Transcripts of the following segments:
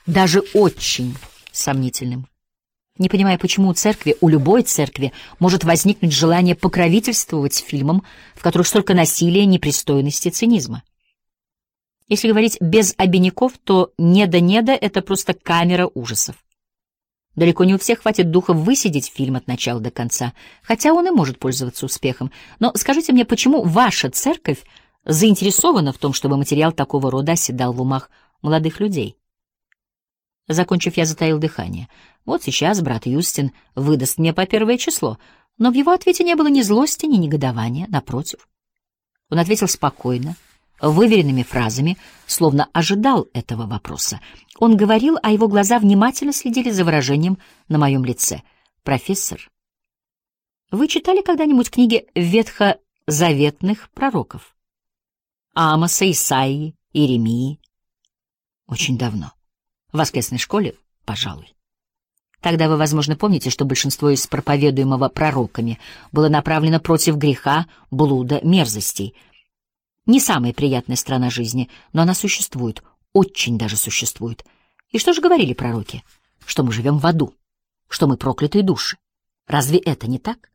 даже очень сомнительным. Не понимая, почему у церкви, у любой церкви, может возникнуть желание покровительствовать фильмам, в которых столько насилия, непристойности, цинизма. Если говорить без обиняков, то «Неда-неда» — это просто камера ужасов. Далеко не у всех хватит духа высидеть фильм от начала до конца, хотя он и может пользоваться успехом. Но скажите мне, почему ваша церковь заинтересована в том, чтобы материал такого рода оседал в умах молодых людей? Закончив, я затаил дыхание. Вот сейчас брат Юстин выдаст мне по первое число, но в его ответе не было ни злости, ни негодования, напротив. Он ответил спокойно, выверенными фразами, словно ожидал этого вопроса. Он говорил, а его глаза внимательно следили за выражением на моем лице. «Профессор, вы читали когда-нибудь книги ветхозаветных пророков? Амоса, Исаии, Иеремии?» «Очень давно. В воскресной школе, пожалуй. Тогда вы, возможно, помните, что большинство из проповедуемого пророками было направлено против греха, блуда, мерзостей. Не самая приятная сторона жизни, но она существует, очень даже существует. И что же говорили пророки? Что мы живем в аду, что мы проклятые души. Разве это не так?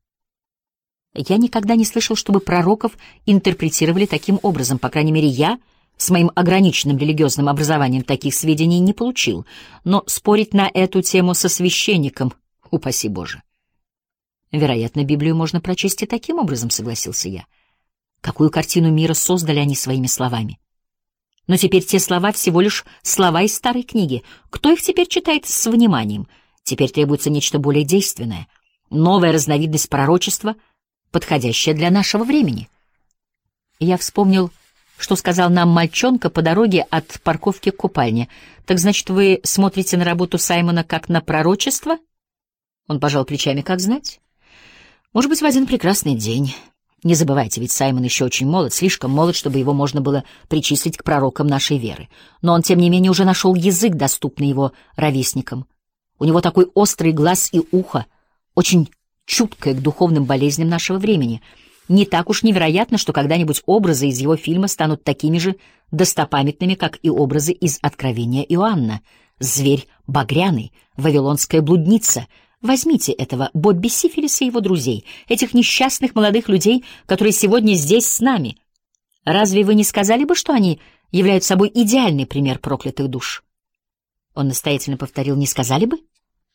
Я никогда не слышал, чтобы пророков интерпретировали таким образом, по крайней мере, я с моим ограниченным религиозным образованием таких сведений не получил, но спорить на эту тему со священником, упаси Боже. Вероятно, Библию можно прочесть и таким образом, согласился я. Какую картину мира создали они своими словами? Но теперь те слова всего лишь слова из старой книги. Кто их теперь читает с вниманием? Теперь требуется нечто более действенное, новая разновидность пророчества, подходящая для нашего времени. Я вспомнил, что сказал нам мальчонка по дороге от парковки к купальне. «Так значит, вы смотрите на работу Саймона как на пророчество?» Он пожал плечами, как знать. «Может быть, в один прекрасный день. Не забывайте, ведь Саймон еще очень молод, слишком молод, чтобы его можно было причислить к пророкам нашей веры. Но он, тем не менее, уже нашел язык, доступный его ровесникам. У него такой острый глаз и ухо, очень чуткое к духовным болезням нашего времени. Не так уж невероятно, что когда-нибудь образы из его фильма станут такими же достопамятными, как и образы из Откровения Иоанна. Зверь багряный, вавилонская блудница. Возьмите этого Бобби Сифилиса и его друзей, этих несчастных молодых людей, которые сегодня здесь с нами. Разве вы не сказали бы, что они являются собой идеальный пример проклятых душ?» Он настоятельно повторил: «Не сказали бы?»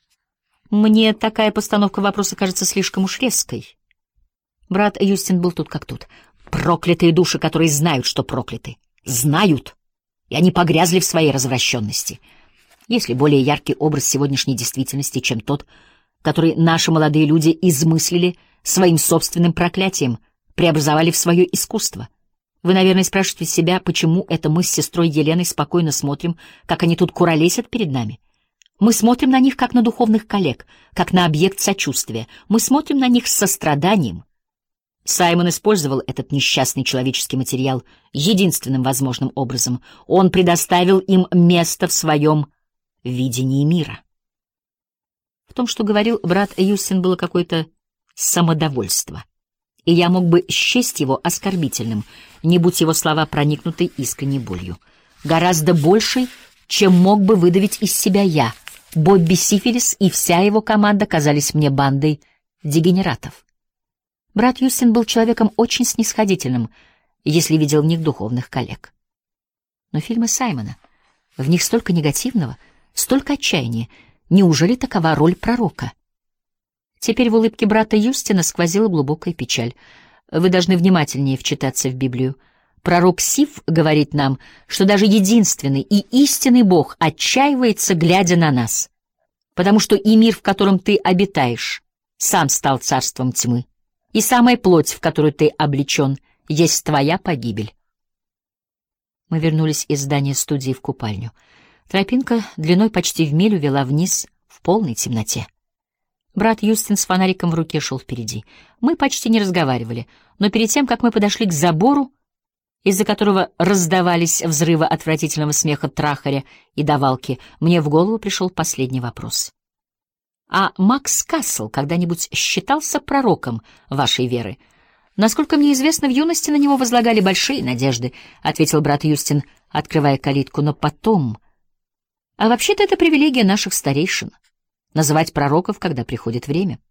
Мне такая постановка вопроса кажется слишком уж резкой. Брат Юстин был тут как тут. Проклятые души, которые знают, что прокляты. Знают. И они погрязли в своей развращенности. Есть ли более яркий образ сегодняшней действительности, чем тот, который наши молодые люди измыслили своим собственным проклятием, преобразовали в свое искусство? Вы, наверное, спрашиваете себя, почему это мы с сестрой Еленой спокойно смотрим, как они тут куролесят перед нами? Мы смотрим на них, как на духовных коллег, как на объект сочувствия. Мы смотрим на них с состраданием. Саймон использовал этот несчастный человеческий материал единственным возможным образом. Он предоставил им место в своем видении мира. В том, что говорил брат Юстин, было какое-то самодовольство, и я мог бы счесть его оскорбительным, не будь его слова проникнуты искренней болью. Гораздо большей, чем мог бы выдавить из себя я. Бобби Сифилис и вся его команда казались мне бандой дегенератов. Брат Юстин был человеком очень снисходительным, если видел в них духовных коллег. Но фильмы Саймона, в них столько негативного, столько отчаяния. Неужели такова роль пророка? Теперь в улыбке брата Юстина сквозила глубокая печаль. Вы должны внимательнее вчитаться в Библию. Пророк Сиф говорит нам, что даже единственный и истинный Бог отчаивается, глядя на нас, потому что и мир, в котором ты обитаешь, сам стал царством тьмы, и самая плоть, в которую ты облечен, есть твоя погибель. Мы вернулись из здания студии в купальню. Тропинка длиной почти в милю вела вниз в полной темноте. Брат Юстин с фонариком в руке шел впереди. Мы почти не разговаривали, но перед тем, как мы подошли к забору, из-за которого раздавались взрывы отвратительного смеха трахаря и давалки, мне в голову пришел последний вопрос. «А Макс Кассел когда-нибудь считался пророком вашей веры?» «Насколько мне известно, в юности на него возлагали большие надежды», — ответил брат Юстин, открывая калитку. «Но потом, А вообще-то это привилегия наших старейшин — называть пророков, когда приходит время.